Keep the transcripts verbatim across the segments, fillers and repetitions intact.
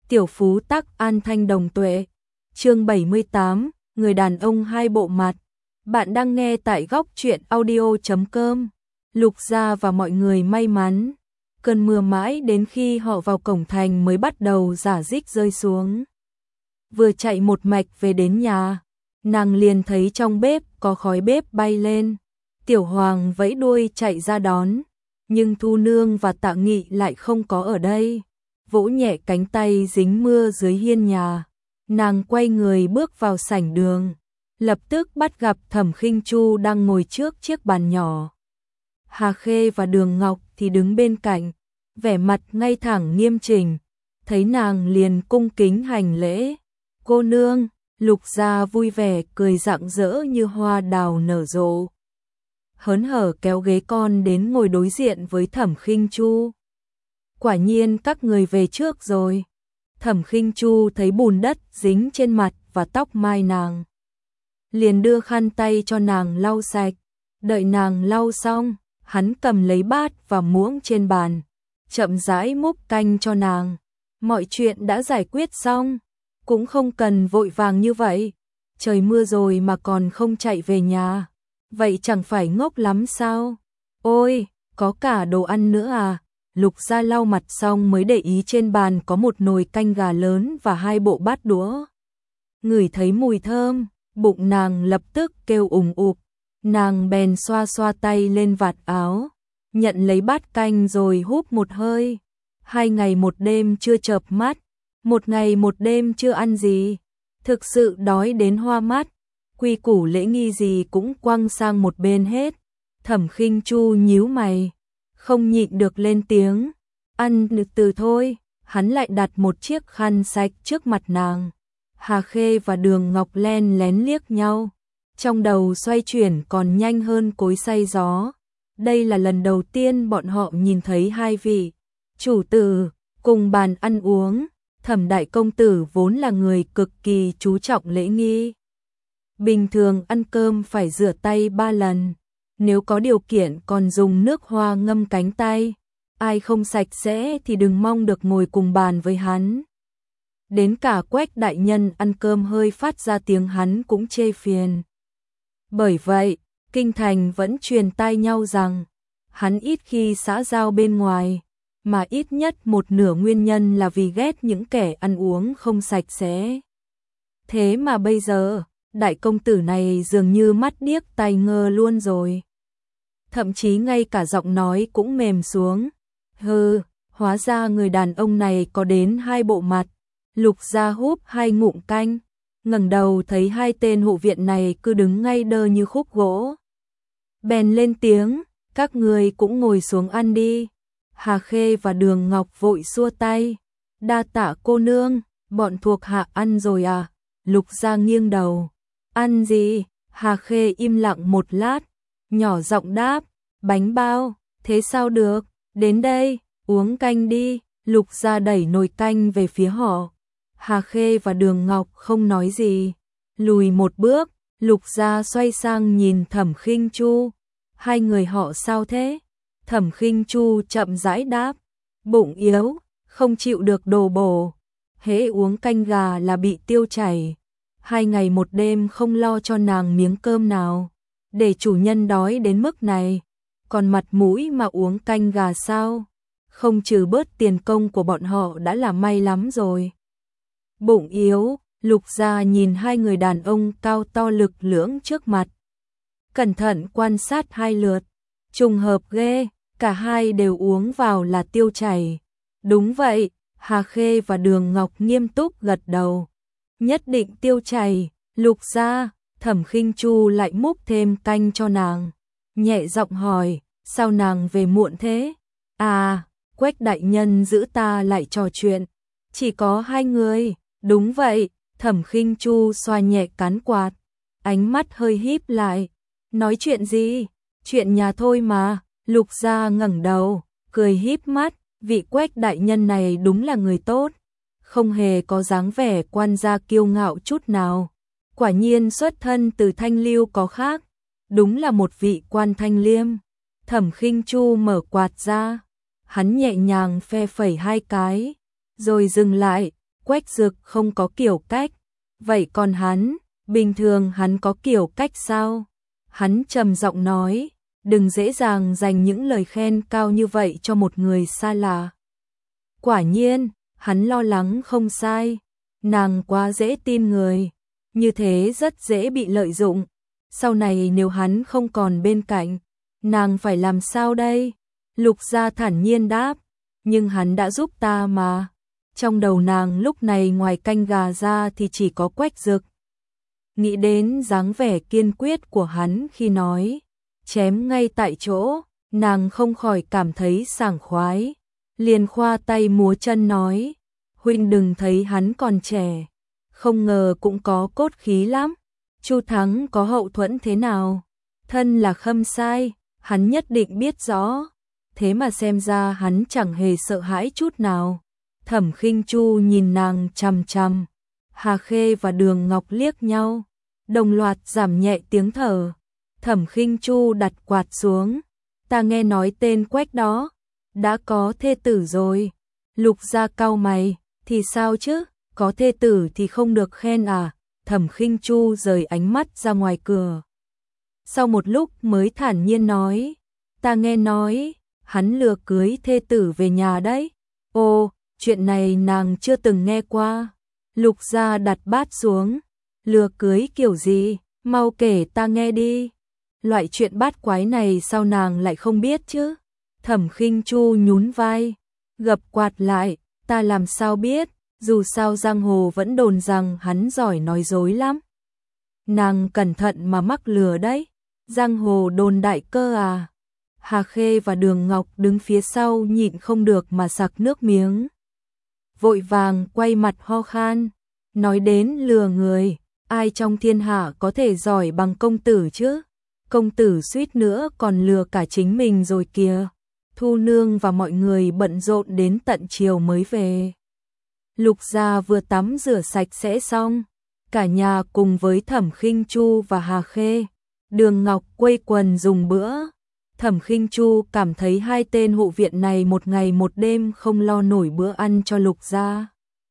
Tiểu phú tắc an thanh đồng tuệ. Chương bảy mươi tám, người đàn ông hai bộ mặt. Bạn đang nghe tại góc truyện audio chấm com. Lục Gia và mọi người may mắn. Cơn mưa mãi đến khi họ vào cổng thành mới bắt đầu rả rích rơi xuống. Vừa chạy một mạch về đến nhà, nàng liền thấy trong bếp có khói bếp bay lên. Tiểu Hoàng vẫy đuôi chạy ra đón, nhưng Thu Nương và Tạ Nghị lại không có ở đây. Vỗ nhẹ cánh tay dính mưa dưới hiên nhà, nàng quay người bước vào sảnh đường, lập tức bắt gặp Thẩm Khinh Chu đang ngồi trước chiếc bàn nhỏ. Hà Khê và Đường Ngọc thì đứng bên cạnh, vẻ mặt ngay thẳng nghiêm chỉnh, thấy nàng liền cung kính hành lễ. Cô nương. Lục Gia vui vẻ cười rạng rỡ như hoa đào nở rộ, hớn hở kéo ghế con đến ngồi đối diện với Thẩm Khinh Chu. Quả nhiên các người về trước rồi. Thẩm Khinh Chu thấy bùn đất dính trên mặt và tóc mai nàng, liền đưa khăn tay cho nàng lau sạch. Đợi nàng lau xong, hắn cầm lấy bát và muỗng trên bàn, chậm rãi múc canh cho nàng. Mọi chuyện đã giải quyết xong, cũng không cần vội vàng như vậy. Trời mưa rồi mà còn không chạy về nhà, vậy chẳng phải ngốc lắm sao? Ôi, có cả đồ ăn nữa à? Lục Gia lau mặt xong mới để ý trên bàn có một nồi canh gà lớn và hai bộ bát đũa. Ngửi thấy mùi thơm, bụng nàng lập tức kêu ùng ục. Nàng bèn xoa xoa tay lên vạt áo, nhận lấy bát canh rồi húp một hơi. Hai ngày một đêm chưa chợp mắt, một ngày một đêm chưa ăn gì, thực sự đói đến hoa mắt. Quy củ lễ nghi gì cũng quăng sang một bên hết. Thẩm Khinh Chu nhíu mày, không nhịn được lên tiếng. Ăn được từ thôi. Hắn lại đặt một chiếc khăn sạch trước mặt nàng. Hà Khê và Đường Ngọc len lén liếc nhau, trong đầu xoay chuyển còn nhanh hơn cối xay gió. Đây là lần đầu tiên bọn họ nhìn thấy hai vị chủ tử cùng bàn ăn uống. Thẩm đại công tử vốn là người cực kỳ chú trọng lễ nghi. Bình thường ăn cơm phải rửa tay ba lần, nếu có điều kiện còn dùng nước hoa ngâm cánh tay. Ai không sạch sẽ thì đừng mong được ngồi cùng bàn với hắn. Đến cả Quách đại nhân ăn cơm hơi phát ra tiếng hắn cũng chê phiền. Bởi vậy, kinh thành vẫn truyền tai nhau rằng hắn ít khi xã giao bên ngoài, mà ít nhất một nửa nguyên nhân là vì ghét những kẻ ăn uống không sạch sẽ. Thế mà bây giờ, đại công tử này dường như mắt điếc tai ngơ luôn rồi. Thậm chí ngay cả giọng nói cũng mềm xuống. Hừ, hóa ra người đàn ông này có đến hai bộ mặt. Lục Gia húp hai ngụm canh, ngẩng đầu thấy hai tên hộ viện này cứ đứng ngay đơ như khúc gỗ. Bèn lên tiếng, các người cũng ngồi xuống ăn đi. Hà Khê và Đường Ngọc vội xua tay. Đa tạ cô nương, bọn thuộc hạ ăn rồi à? Lục Gia nghiêng đầu. Ăn gì? Hà Khê im lặng một lát, nhỏ giọng đáp, bánh bao. Thế sao được? Đến đây, uống canh đi. Lục Gia đẩy nồi canh về phía họ. Hà Khê và Đường Ngọc không nói gì. Lùi một bước, Lục Gia xoay sang nhìn Thẩm Khinh Chu. Hai người họ sao thế? Thẩm Khinh Chu chậm rãi đáp, bụng yếu, không chịu được đồ bổ. Hễ uống canh gà là bị tiêu chảy. Hai ngày một đêm không lo cho nàng miếng cơm nào. Để chủ nhân đói đến mức này, còn mặt mũi mà uống canh gà sao? Không trừ bớt tiền công của bọn họ đã là may lắm rồi. Bụng yếu, Lục Gia nhìn hai người đàn ông cao to lực lưỡng trước mặt, cẩn thận quan sát hai lượt. Trùng hợp ghê, cả hai đều uống vào là tiêu chảy. Đúng vậy, Hà Khê và Đường Ngọc nghiêm túc gật đầu. Nhất định tiêu chảy. Lục Gia. Thẩm Khinh Chu lại múc thêm canh cho nàng, nhẹ giọng hỏi, sao nàng về muộn thế? À, Quách đại nhân giữ ta lại trò chuyện. Chỉ có hai người. Đúng vậy. Thẩm Khinh Chu xoa nhẹ cán quạt, ánh mắt hơi híp lại. Nói chuyện gì? Chuyện nhà thôi mà. Lục Gia ngẩng đầu, cười híp mắt, vị Quách đại nhân này đúng là người tốt, không hề có dáng vẻ quan gia kiêu ngạo chút nào. Quả nhiên xuất thân từ Thanh Lưu có khác, đúng là một vị quan thanh liêm. Thẩm Khinh Chu mở quạt ra, hắn nhẹ nhàng phe phẩy hai cái, rồi dừng lại, Quách Dực không có kiểu cách, vậy còn hắn, bình thường hắn có kiểu cách sao? Hắn trầm giọng nói, đừng dễ dàng dành những lời khen cao như vậy cho một người xa lạ. Quả nhiên, hắn lo lắng không sai, nàng quá dễ tin người, như thế rất dễ bị lợi dụng. Sau này nếu hắn không còn bên cạnh, nàng phải làm sao đây? Lục Gia thản nhiên đáp, nhưng hắn đã giúp ta mà. Trong đầu nàng lúc này ngoài canh gà ra thì chỉ có Quách Dực. Nghĩ đến dáng vẻ kiên quyết của hắn khi nói, chém ngay tại chỗ, nàng không khỏi cảm thấy sảng khoái. Liền khoa tay múa chân nói, huynh đừng thấy hắn còn trẻ, không ngờ cũng có cốt khí lắm. Chu Thắng có hậu thuẫn thế nào? Thân là Khâm Sai, hắn nhất định biết rõ. Thế mà xem ra hắn chẳng hề sợ hãi chút nào. Thẩm Khinh Chu nhìn nàng chằm chằm. Hà Khê và Đường Ngọc liếc nhau, đồng loạt giảm nhẹ tiếng thở. Thẩm Khinh Chu đặt quạt xuống. Ta nghe nói tên Quách đó đã có thê tử rồi. Lục Gia cau mày, thì sao chứ, có thê tử thì không được khen à? Thẩm Khinh Chu rời ánh mắt ra ngoài cửa. Sau một lúc mới thản nhiên nói, ta nghe nói, hắn lừa cưới thê tử về nhà đấy. Ồ, chuyện này nàng chưa từng nghe qua. Lục Gia đặt bát xuống, lừa cưới kiểu gì, mau kể ta nghe đi. Loại chuyện bát quái này sao nàng lại không biết chứ? Thẩm Khinh Chu nhún vai, gập quạt lại, ta làm sao biết, dù sao giang hồ vẫn đồn rằng hắn giỏi nói dối lắm. Nàng cẩn thận mà mắc lừa đấy, giang hồ đồn đại cơ à. Hà Khê và Đường Ngọc đứng phía sau nhịn không được mà sặc nước miếng. Vội vàng quay mặt ho khan, nói đến lừa người, ai trong thiên hạ có thể giỏi bằng công tử chứ? Công tử suýt nữa còn lừa cả chính mình rồi kìa. Thu nương và mọi người bận rộn đến tận chiều mới về. Lục Gia vừa tắm rửa sạch sẽ xong, cả nhà cùng với Thẩm Khinh Chu và Hà Khê, Đường Ngọc quây quần dùng bữa. Thẩm Khinh Chu cảm thấy hai tên hộ viện này một ngày một đêm không lo nổi bữa ăn cho Lục Gia.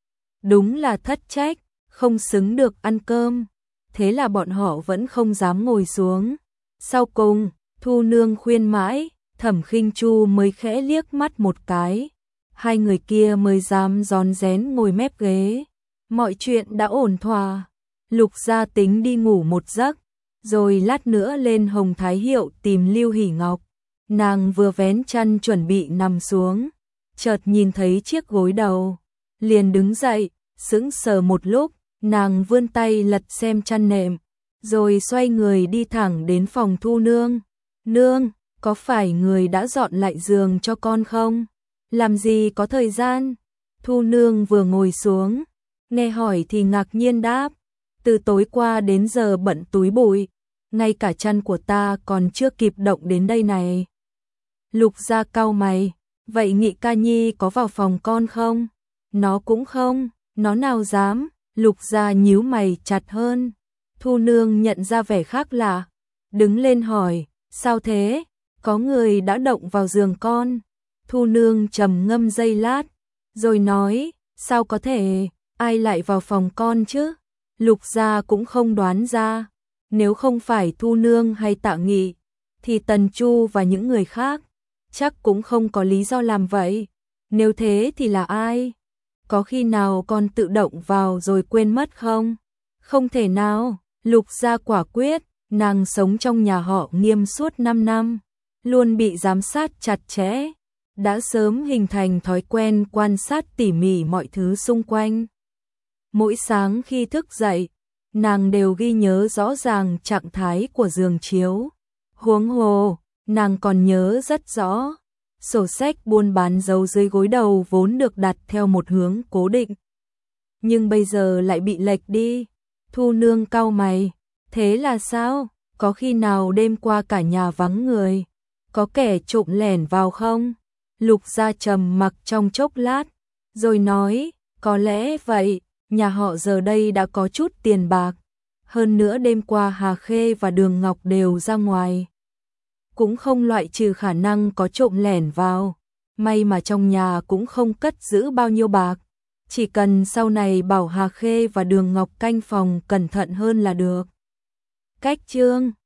Đúng là thất trách, không xứng được ăn cơm. Thế là bọn họ vẫn không dám ngồi xuống. Sau cùng, Thu nương khuyên mãi, Thẩm Khinh Chu mới khẽ liếc mắt một cái. Hai người kia mới dám rón rén ngồi mép ghế. Mọi chuyện đã ổn thỏa. Lục Gia tính đi ngủ một giấc, rồi lát nữa lên Hồng Thái Hiệu tìm Lưu Hỷ Ngọc. Nàng vừa vén chăn chuẩn bị nằm xuống, chợt nhìn thấy chiếc gối đầu, liền đứng dậy, sững sờ một lúc, nàng vươn tay lật xem chăn nệm, rồi xoay người đi thẳng đến phòng Thu nương. Nương, có phải người đã dọn lại giường cho con không? Làm gì có thời gian? Thu nương vừa ngồi xuống, nghe hỏi thì ngạc nhiên đáp, từ tối qua đến giờ bận túi bụi, ngay cả chăn của ta còn chưa kịp động đến đây này. Lục Gia cau mày, vậy Nghị Ca Nhi có vào phòng con không? Nó cũng không, nó nào dám. Lục Gia nhíu mày chặt hơn. Thu nương nhận ra vẻ khác lạ, đứng lên hỏi, sao thế? Có người đã động vào giường con. Thu nương trầm ngâm giây lát, rồi nói, sao có thể, ai lại vào phòng con chứ? Lục Gia cũng không đoán ra, nếu không phải Thu nương hay Tạ Nghị, thì Tần Chu và những người khác chắc cũng không có lý do làm vậy. Nếu thế thì là ai? Có khi nào con tự động vào rồi quên mất không? Không thể nào. Lục Gia quả quyết, nàng sống trong nhà họ Nghiêm suốt năm năm, luôn bị giám sát chặt chẽ, đã sớm hình thành thói quen quan sát tỉ mỉ mọi thứ xung quanh. Mỗi sáng khi thức dậy, nàng đều ghi nhớ rõ ràng trạng thái của giường chiếu. Huống hồ, nàng còn nhớ rất rõ, sổ sách buôn bán giấu dưới gối đầu vốn được đặt theo một hướng cố định, nhưng bây giờ lại bị lệch đi. Thu nương cau mày, thế là sao? Có khi nào đêm qua cả nhà vắng người, có kẻ trộm lẻn vào không? Lục Gia trầm mặc trong chốc lát, rồi nói, có lẽ vậy, nhà họ giờ đây đã có chút tiền bạc. Hơn nữa đêm qua Hà Khê và Đường Ngọc đều ra ngoài, cũng không loại trừ khả năng có trộm lẻn vào. May mà trong nhà cũng không cất giữ bao nhiêu bạc, Chỉ cần sau này bảo Hà Khê và Đường Ngọc canh phòng cẩn thận hơn là được. Cách chương